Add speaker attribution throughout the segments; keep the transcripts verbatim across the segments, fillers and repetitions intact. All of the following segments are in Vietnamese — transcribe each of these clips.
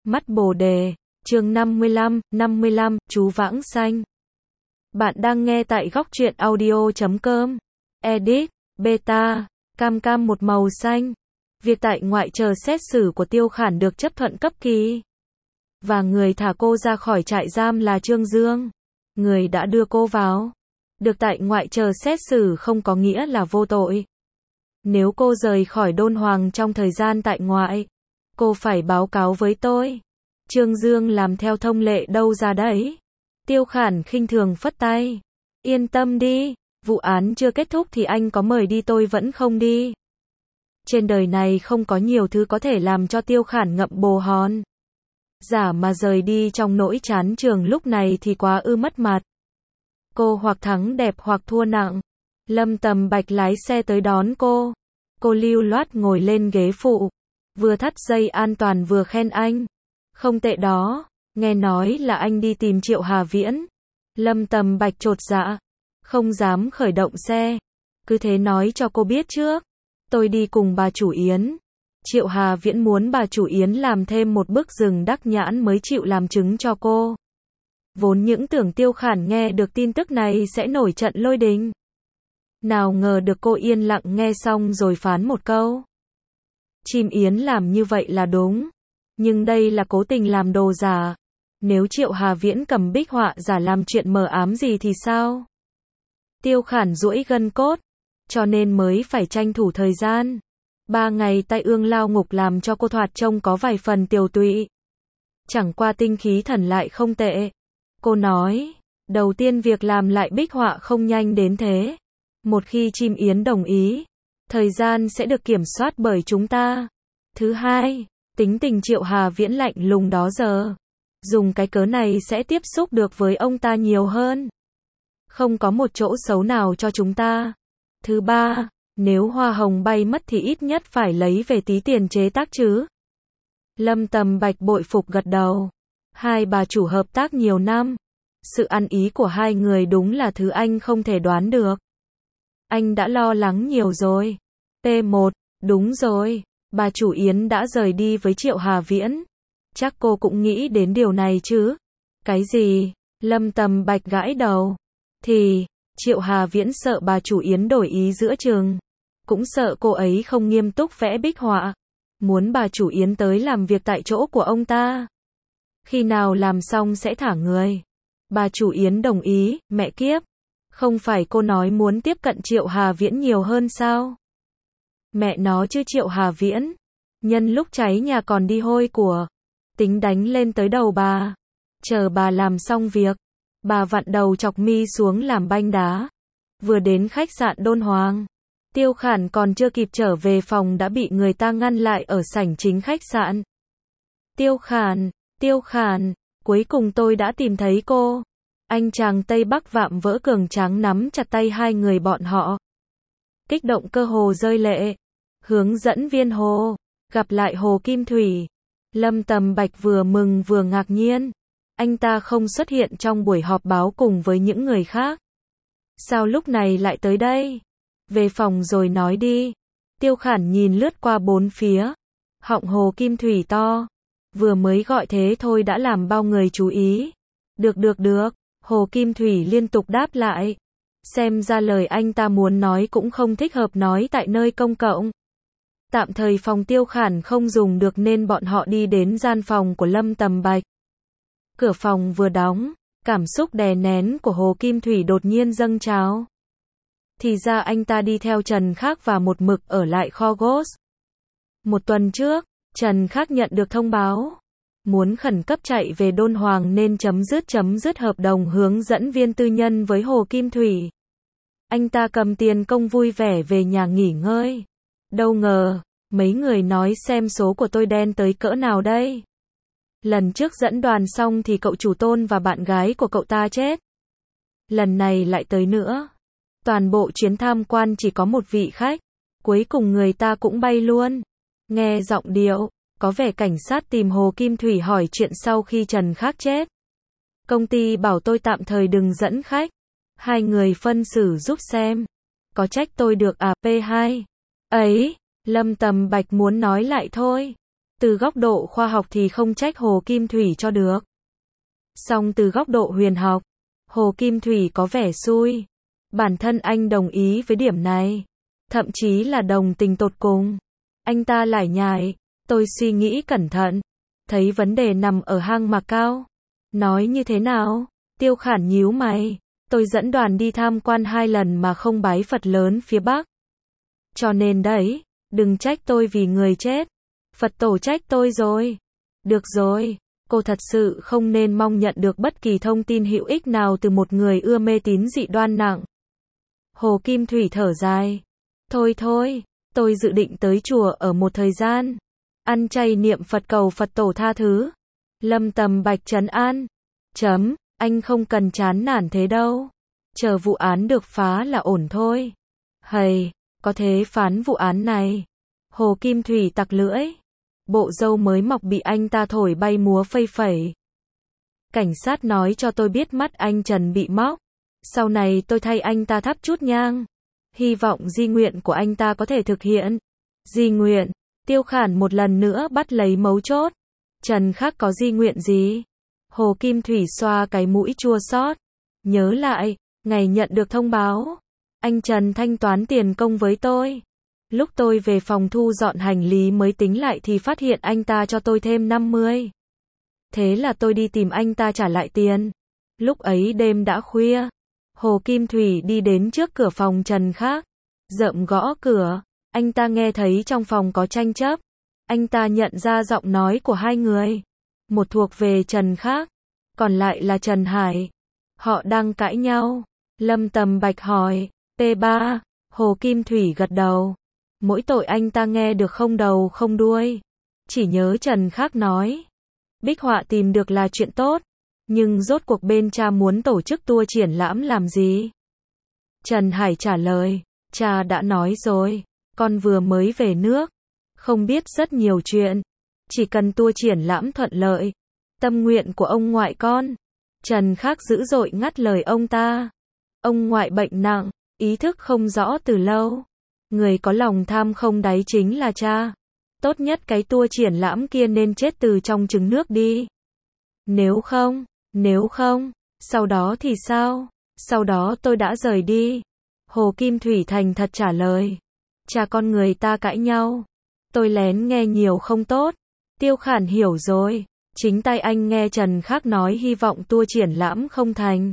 Speaker 1: Mắt Bồ Đề, chương năm mươi lăm, năm mươi lăm, chú Vãng Sanh. Bạn đang nghe tại góc truyện audio chấm com. Edit, beta, cam cam một màu xanh. Việc tại ngoại chờ xét xử của Tiêu Khản được chấp thuận cấp kỳ. Và người thả cô ra khỏi trại giam là Trương Dương. Người đã đưa cô vào. Được tại ngoại chờ xét xử không có nghĩa là vô tội. Nếu cô rời khỏi Đôn Hoàng trong thời gian tại ngoại, cô phải báo cáo với tôi. Trương Dương làm theo thông lệ đâu ra đấy. Tiêu Khản khinh thường phất tay. Yên tâm đi, vụ án chưa kết thúc thì anh có mời đi tôi vẫn không đi. Trên đời này không có nhiều thứ có thể làm cho Tiêu Khản ngậm bồ hòn. Giả mà rời đi trong nỗi chán trường lúc này thì quá ư mất mặt. Cô hoặc thắng đẹp hoặc thua nặng. Lâm Tầm Bạch lái xe tới đón cô. Cô lưu loát ngồi lên ghế phụ. Vừa thắt dây an toàn vừa khen anh. Không tệ đó, nghe nói là anh đi tìm Triệu Hà Viễn. Lâm Tầm Bạch chột dạ. Không dám khởi động xe. Cứ thế nói cho cô biết trước. Tôi đi cùng bà chủ Yến. Triệu Hà Viễn muốn bà chủ Yến làm thêm một bức rừng đắc nhãn mới chịu làm chứng cho cô. Vốn những tưởng Tiêu Khản nghe được tin tức này sẽ nổi trận lôi đình. Nào ngờ được cô yên lặng nghe xong rồi phán một câu. Chim Yến làm như vậy là đúng. Nhưng đây là cố tình làm đồ giả. Nếu Triệu Hà Viễn cầm bích họa giả làm chuyện mờ ám gì thì sao? Tiêu Khản duỗi gân cốt. Cho nên mới phải tranh thủ thời gian. Ba ngày tai ương lao ngục làm cho cô thoạt trông có vài phần tiều tụy. Chẳng qua tinh khí thần lại không tệ. Cô nói, đầu tiên việc làm lại bích họa không nhanh đến thế. Một khi chim Yến đồng ý, thời gian sẽ được kiểm soát bởi chúng ta. Thứ hai, tính tình Triệu Hà Viễn lạnh lùng đó giờ. Dùng cái cớ này sẽ tiếp xúc được với ông ta nhiều hơn. Không có một chỗ xấu nào cho chúng ta. Thứ ba, nếu hoa hồng bay mất thì ít nhất phải lấy về tí tiền chế tác chứ. Lâm Tầm Bạch bội phục gật đầu. Hai bà chủ hợp tác nhiều năm. Sự ăn ý của hai người đúng là thứ anh không thể đoán được. Anh đã lo lắng nhiều rồi. T một, đúng rồi. Bà chủ Yến đã rời đi với Triệu Hà Viễn. Chắc cô cũng nghĩ đến điều này chứ. Cái gì? Lâm Tầm Bạch gãi đầu. Thì, Triệu Hà Viễn sợ bà chủ Yến đổi ý giữa chừng. Cũng sợ cô ấy không nghiêm túc vẽ bích họa. Muốn bà chủ Yến tới làm việc tại chỗ của ông ta. Khi nào làm xong sẽ thả người. Bà chủ Yến đồng ý, mẹ kiếp. Không phải cô nói muốn tiếp cận Triệu Hà Viễn nhiều hơn sao? Mẹ nó chứ Triệu Hà Viễn. Nhân lúc cháy nhà còn đi hôi của. Tính đánh lên tới đầu bà. Chờ bà làm xong việc. Bà vặn đầu chọc mi xuống làm banh đá. Vừa đến khách sạn Đôn Hoàng. Tiêu Khản còn chưa kịp trở về phòng đã bị người ta ngăn lại ở sảnh chính khách sạn. Tiêu Khản, Tiêu Khản, cuối cùng tôi đã tìm thấy cô. Anh chàng Tây Bắc vạm vỡ cường tráng nắm chặt tay hai người bọn họ. Kích động cơ hồ rơi lệ. Hướng dẫn viên Hồ. Gặp lại Hồ Kim Thủy. Lâm Tầm Bạch vừa mừng vừa ngạc nhiên. Anh ta không xuất hiện trong buổi họp báo cùng với những người khác. Sao lúc này lại tới đây? Về phòng rồi nói đi. Tiêu Khản nhìn lướt qua bốn phía. Họng Hồ Kim Thủy to. Vừa mới gọi thế thôi đã làm bao người chú ý. Được được được. Hồ Kim Thủy liên tục đáp lại. Xem ra lời anh ta muốn nói cũng không thích hợp nói tại nơi công cộng. Tạm thời phòng Tiêu Khản không dùng được nên bọn họ đi đến gian phòng của Lâm Tầm Bạch. Cửa phòng vừa đóng, cảm xúc đè nén của Hồ Kim Thủy đột nhiên dâng trào. Thì ra anh ta đi theo Trần Khác và một mực ở lại kho Ghost. Một tuần trước, Trần Khác nhận được thông báo. Muốn khẩn cấp chạy về Đôn Hoàng nên chấm dứt chấm dứt hợp đồng hướng dẫn viên tư nhân với Hồ Kim Thủy. Anh ta cầm tiền công vui vẻ về nhà nghỉ ngơi. Đâu ngờ, mấy người nói xem số của tôi đen tới cỡ nào đây. Lần trước dẫn đoàn xong thì cậu chủ Tôn và bạn gái của cậu ta chết. Lần này lại tới nữa. Toàn bộ chuyến tham quan chỉ có một vị khách. Cuối cùng người ta cũng bay luôn. Nghe giọng điệu, có vẻ cảnh sát tìm Hồ Kim Thủy hỏi chuyện sau khi Trần Khác chết. Công ty bảo tôi tạm thời đừng dẫn khách. Hai người phân xử giúp xem. Có trách tôi được à? P hai. Ấy, Lâm Tầm Bạch muốn nói lại thôi. Từ góc độ khoa học thì không trách Hồ Kim Thủy cho được. Song từ góc độ huyền học, Hồ Kim Thủy có vẻ xui. Bản thân anh đồng ý với điểm này. Thậm chí là đồng tình tột cùng. Anh ta lải nhải, tôi suy nghĩ cẩn thận. Thấy vấn đề nằm ở hang Mạc Cao. Nói như thế nào? Tiêu Khản nhíu mày. Tôi dẫn đoàn đi tham quan hai lần mà không bái Phật lớn phía Bắc. Cho nên đấy, đừng trách tôi vì người chết. Phật tổ trách tôi rồi. Được rồi, cô thật sự không nên mong nhận được bất kỳ thông tin hữu ích nào từ một người ưa mê tín dị đoan nặng. Hồ Kim Thủy thở dài. Thôi thôi, tôi dự định tới chùa ở một thời gian. Ăn chay niệm Phật cầu Phật tổ tha thứ. Lâm Tầm Bạch trấn an. Chấm, anh không cần chán nản thế đâu. Chờ vụ án được phá là ổn thôi. Hầy, có thế phán vụ án này. Hồ Kim Thủy tặc lưỡi. Bộ râu mới mọc bị anh ta thổi bay múa phây phẩy. Cảnh sát nói cho tôi biết mắt anh Trần bị móc. Sau này tôi thay anh ta thắp chút nhang. Hy vọng di nguyện của anh ta có thể thực hiện. Di nguyện, Tiêu Khản một lần nữa bắt lấy mấu chốt. Trần Khắc có di nguyện gì? Hồ Kim Thủy xoa cái mũi chua xót. Nhớ lại, ngày nhận được thông báo. Anh Trần thanh toán tiền công với tôi. Lúc tôi về phòng thu dọn hành lý mới tính lại thì phát hiện anh ta cho tôi thêm năm mươi. Thế là tôi đi tìm anh ta trả lại tiền. Lúc ấy đêm đã khuya. Hồ Kim Thủy đi đến trước cửa phòng Trần Khắc. Rợm gõ cửa. Anh ta nghe thấy trong phòng có tranh chấp. Anh ta nhận ra giọng nói của hai người. Một thuộc về Trần Khắc, còn lại là Trần Hải. Họ đang cãi nhau. Lâm Tầm Bạch hỏi. pê ba. Hồ Kim Thủy gật đầu. Mỗi tội anh ta nghe được không đầu không đuôi. Chỉ nhớ Trần Khắc nói. Bích họa tìm được là chuyện tốt. Nhưng rốt cuộc bên cha muốn tổ chức tour triển lãm làm gì? Trần Hải trả lời. Cha đã nói rồi. Con vừa mới về nước. Không biết rất nhiều chuyện. Chỉ cần tour triển lãm thuận lợi. Tâm nguyện của ông ngoại con. Trần Khắc dữ dội ngắt lời ông ta. Ông ngoại bệnh nặng. Ý thức không rõ từ lâu. Người có lòng tham không đáy chính là cha. Tốt nhất cái tour triển lãm kia nên chết từ trong trứng nước đi. Nếu không, nếu không, sau đó thì sao? Sau đó tôi đã rời đi. Hồ Kim Thủy thành thật trả lời. Cha con người ta cãi nhau. Tôi lén nghe nhiều không tốt. Tiêu Khản hiểu rồi. Chính tay anh nghe Trần Khắc nói hy vọng tour triển lãm không thành.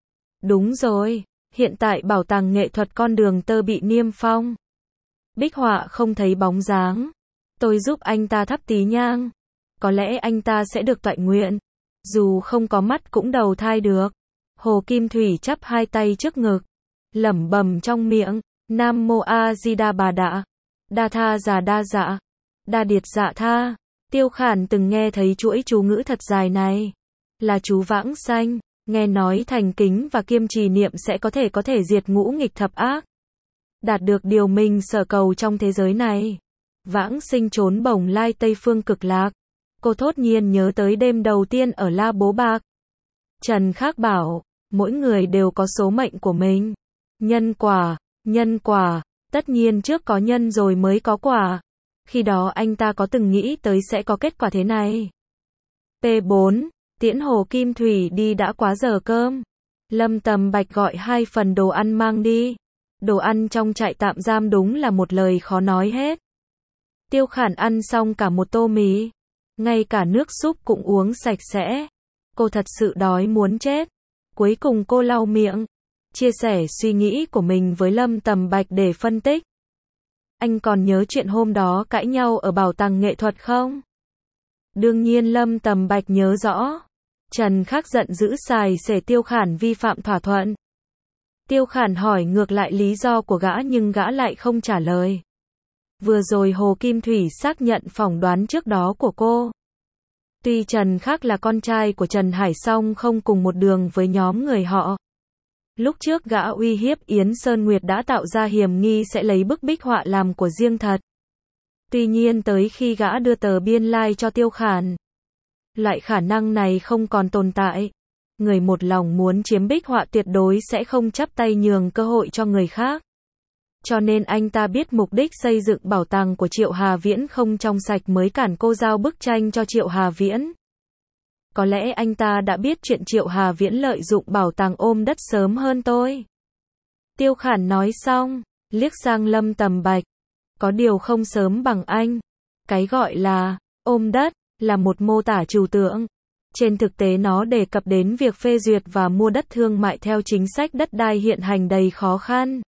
Speaker 1: Đúng rồi. Hiện tại bảo tàng nghệ thuật con đường tơ bị niêm phong. Bích họa không thấy bóng dáng. Tôi giúp anh ta thắp tí nhang. Có lẽ anh ta sẽ được toại nguyện. Dù không có mắt cũng đầu thai được. Hồ Kim Thủy chắp hai tay trước ngực. Lẩm bẩm trong miệng. Nam Mô A Di Đà Bà Đà. Đa tha già đa dạ. Đa điệt dạ tha. Tiêu Khản từng nghe thấy chuỗi chú ngữ thật dài này. Là chú vãng sanh. Nghe nói thành kính và kiêm trì niệm sẽ có thể có thể diệt ngũ nghịch thập ác. Đạt được điều mình sở cầu trong thế giới này. Vãng sinh trốn bồng lai Tây Phương Cực Lạc. Cô thốt nhiên nhớ tới đêm đầu tiên ở La Bố Bạc. Trần Khắc bảo, mỗi người đều có số mệnh của mình. Nhân quả, nhân quả, tất nhiên trước có nhân rồi mới có quả. Khi đó anh ta có từng nghĩ tới sẽ có kết quả thế này. pê bốn. Tiễn Hồ Kim Thủy đi đã quá giờ cơm. Lâm Tầm Bạch gọi hai phần đồ ăn mang đi. Đồ ăn trong trại tạm giam đúng là một lời khó nói hết. Tiêu Khản ăn xong cả một tô mì. Ngay cả nước súp cũng uống sạch sẽ. Cô thật sự đói muốn chết. Cuối cùng cô lau miệng. Chia sẻ suy nghĩ của mình với Lâm Tầm Bạch để phân tích. Anh còn nhớ chuyện hôm đó cãi nhau ở bảo tàng nghệ thuật không? Đương nhiên Lâm Tầm Bạch nhớ rõ. Trần Khắc giận dữ xài xể Tiêu Khản vi phạm thỏa thuận. Tiêu Khản hỏi ngược lại lý do của gã nhưng gã lại không trả lời. Vừa rồi Hồ Kim Thủy xác nhận phỏng đoán trước đó của cô. Tuy Trần Khắc là con trai của Trần Hải song không cùng một đường với nhóm người họ. Lúc trước gã uy hiếp Yến Sơn Nguyệt đã tạo ra hiểm nghi sẽ lấy bức bích họa làm của riêng thật. Tuy nhiên tới khi gã đưa tờ biên lai like cho Tiêu Khản, loại khả năng này không còn tồn tại. Người một lòng muốn chiếm bích họa tuyệt đối sẽ không chắp tay nhường cơ hội cho người khác. Cho nên anh ta biết mục đích xây dựng bảo tàng của Triệu Hà Viễn không trong sạch mới cản cô giao bức tranh cho Triệu Hà Viễn. Có lẽ anh ta đã biết chuyện Triệu Hà Viễn lợi dụng bảo tàng ôm đất sớm hơn tôi. Tiêu Khản nói xong, liếc sang Lâm Tầm Bạch. Có điều không sớm bằng anh. Cái gọi là ôm đất là một mô tả trừu tượng. Trên thực tế nó đề cập đến việc phê duyệt và mua đất thương mại theo chính sách đất đai hiện hành đầy khó khăn.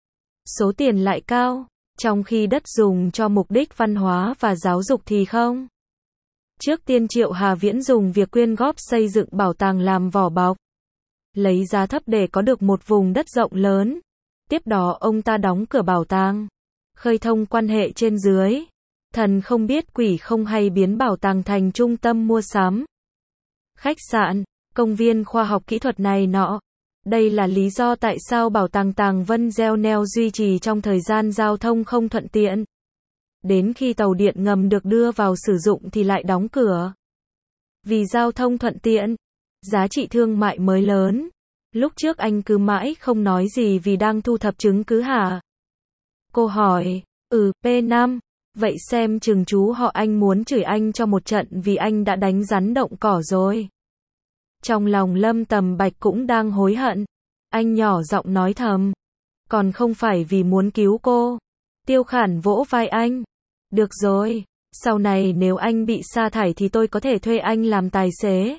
Speaker 1: Số tiền lại cao, trong khi đất dùng cho mục đích văn hóa và giáo dục thì không. Trước tiên Triệu Hà Viễn dùng việc quyên góp xây dựng bảo tàng làm vỏ bọc. Lấy giá thấp để có được một vùng đất rộng lớn. Tiếp đó ông ta đóng cửa bảo tàng. Khơi thông quan hệ trên dưới. Thần không biết quỷ không hay biến bảo tàng thành trung tâm mua sắm. Khách sạn, công viên khoa học kỹ thuật này nọ. Đây là lý do tại sao bảo tàng Tàng Vân gieo neo duy trì trong thời gian giao thông không thuận tiện. Đến khi tàu điện ngầm được đưa vào sử dụng thì lại đóng cửa. Vì giao thông thuận tiện, giá trị thương mại mới lớn. Lúc trước anh cứ mãi không nói gì vì đang thu thập chứng cứ hả? Cô hỏi, ừ, P năm, vậy xem chừng chú họ anh muốn chửi anh cho một trận vì anh đã đánh rắn động cỏ rồi. Trong lòng Lâm Tầm Bạch cũng đang hối hận. Anh nhỏ giọng nói thầm. Còn không phải vì muốn cứu cô. Tiêu Khản vỗ vai anh. Được rồi, sau này nếu anh bị sa thải thì tôi có thể thuê anh làm tài xế.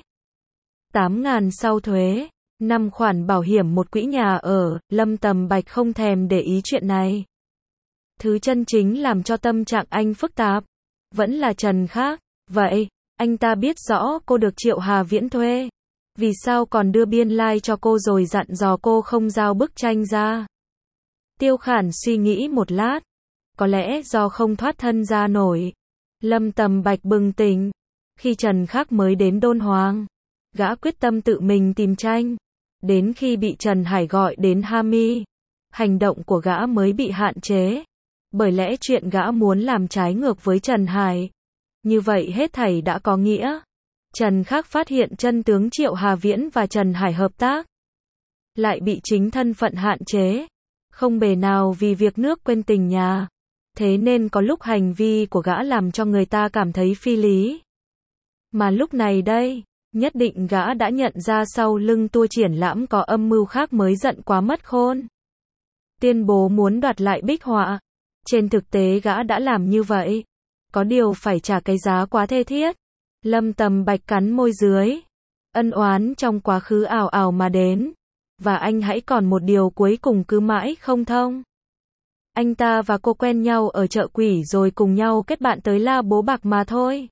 Speaker 1: tám ngàn sau thuế, năm khoản bảo hiểm một quỹ nhà ở, Lâm Tầm Bạch không thèm để ý chuyện này. Thứ chân chính làm cho tâm trạng anh phức tạp, vẫn là Trần Khác. Vậy, anh ta biết rõ cô được Triệu Hà Viễn thuê. Vì sao còn đưa biên lai like cho cô rồi dặn dò cô không giao bức tranh ra? Tiêu Khản suy nghĩ một lát. Có lẽ do không thoát thân ra nổi. Lâm Tầm Bạch bừng tỉnh. Khi Trần Khác mới đến Đôn Hoàng, gã quyết tâm tự mình tìm tranh. Đến khi bị Trần Hải gọi đến Hami, hành động của gã mới bị hạn chế. Bởi lẽ chuyện gã muốn làm trái ngược với Trần Hải. Như vậy hết thảy đã có nghĩa. Trần Khác phát hiện chân tướng Triệu Hà Viễn và Trần Hải hợp tác. Lại bị chính thân phận hạn chế. Không bề nào vì việc nước quên tình nhà. Thế nên có lúc hành vi của gã làm cho người ta cảm thấy phi lý. Mà lúc này đây, nhất định gã đã nhận ra sau lưng tour triển lãm có âm mưu khác mới giận quá mất khôn. Tuyên bố muốn đoạt lại bích họa. Trên thực tế gã đã làm như vậy. Có điều phải trả cái giá quá thê thiết. Lâm Tầm Bạch cắn môi dưới. Ân oán trong quá khứ ảo ảo mà đến. Và anh hãy còn một điều cuối cùng cứ mãi không thông. Anh ta và cô quen nhau ở chợ quỷ rồi cùng nhau kết bạn tới La Bố Bạc mà thôi.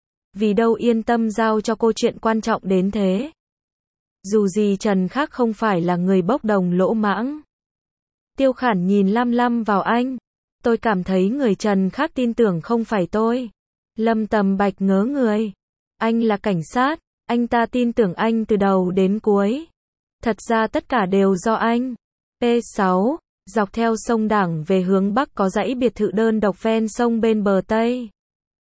Speaker 1: Vì đâu yên tâm giao cho cô chuyện quan trọng đến thế. Dù gì Trần Khác không phải là người bốc đồng lỗ mãng. Tiêu Khản nhìn lam lam vào anh. Tôi cảm thấy người Trần Khác tin tưởng không phải tôi. Lâm Tầm Bạch ngớ người. Anh là cảnh sát, anh ta tin tưởng anh từ đầu đến cuối. Thật ra tất cả đều do anh. P sáu, dọc theo sông Đảng về hướng Bắc có dãy biệt thự đơn độc ven sông bên bờ Tây.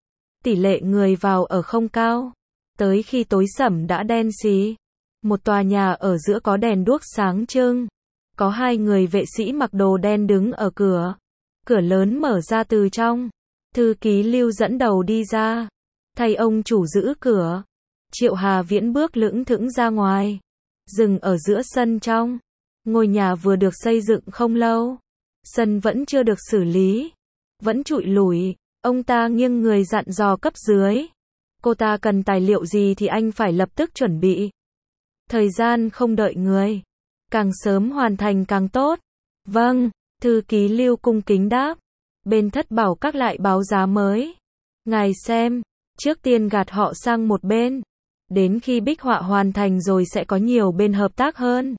Speaker 1: Tỷ lệ người vào ở không cao. Tới khi tối sẩm đã đen xí. Một tòa nhà ở giữa có đèn đuốc sáng trưng. Có hai người vệ sĩ mặc đồ đen đứng ở cửa. Cửa lớn mở ra từ trong. Thư ký Lưu dẫn đầu đi ra. Thay ông chủ giữ cửa. Triệu Hà Viễn bước lững thững ra ngoài. Dừng ở giữa sân trong. Ngôi nhà vừa được xây dựng không lâu. Sân vẫn chưa được xử lý. Vẫn trụi lủi. Ông ta nghiêng người dặn dò cấp dưới. Cô ta cần tài liệu gì thì anh phải lập tức chuẩn bị. Thời gian không đợi người. Càng sớm hoàn thành càng tốt. Vâng, thư ký Lưu cung kính đáp. Bên Thất Bảo Các lại báo giá mới. Ngài xem, trước tiên gạt họ sang một bên. Đến khi bích họa hoàn thành rồi sẽ có nhiều bên hợp tác hơn.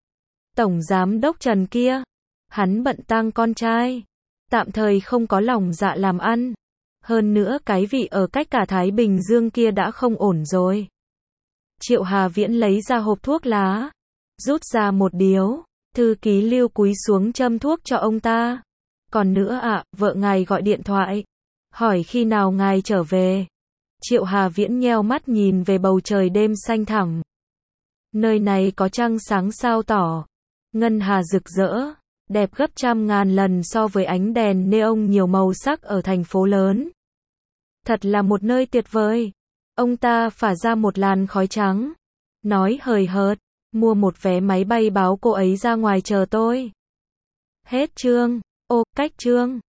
Speaker 1: Tổng giám đốc Trần kia, hắn bận tang con trai, tạm thời không có lòng dạ làm ăn. Hơn nữa cái vị ở cách cả Thái Bình Dương kia đã không ổn rồi. Triệu Hà Viễn lấy ra hộp thuốc lá, rút ra một điếu, thư ký Lưu cúi xuống châm thuốc cho ông ta. Còn nữa ạ, à, vợ ngài gọi điện thoại, hỏi khi nào ngài trở về. Triệu Hà Viễn nheo mắt nhìn về bầu trời đêm xanh thẳm. Nơi này có trăng sáng sao tỏ, ngân hà rực rỡ, đẹp gấp trăm ngàn lần so với ánh đèn neon nhiều màu sắc ở thành phố lớn. Thật là một nơi tuyệt vời. Ông ta phả ra một làn khói trắng, nói hời hợt, mua một vé máy bay báo cô ấy ra ngoài chờ tôi. Hết chương. Ô, cách chương.